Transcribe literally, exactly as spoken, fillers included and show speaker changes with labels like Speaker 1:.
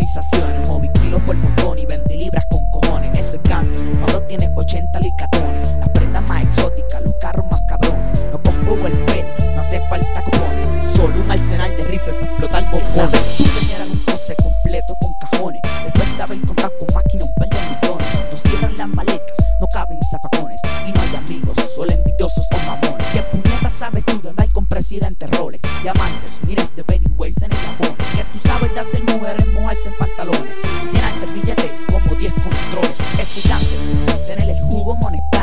Speaker 1: cotizaciones, moví kilos por montón y vendí libras con cojones. Eso es gante, cuando tienes ochenta licatones. Las prendas más exóticas, los carros más cabrones. No compro el pelo, no hace falta cupones. Solo un arsenal de rifles para explotar bombones. Si vendieran un pose completo con cajones, después de haber comprado con máquina un par de millones. No cierran las maletas, no caben zafacones. Y no hay amigos, solo envidiosos o mamones. ¿Qué puñetas sabes tú de andar con presidente Rolex? Diamantes, miles de Pennywise en el Japón. ¿Qué tú sabes de hacer mujeres mojarse en pantalones? Llenarte el billete como diez controles. Es gigante, tener el jugo monetario.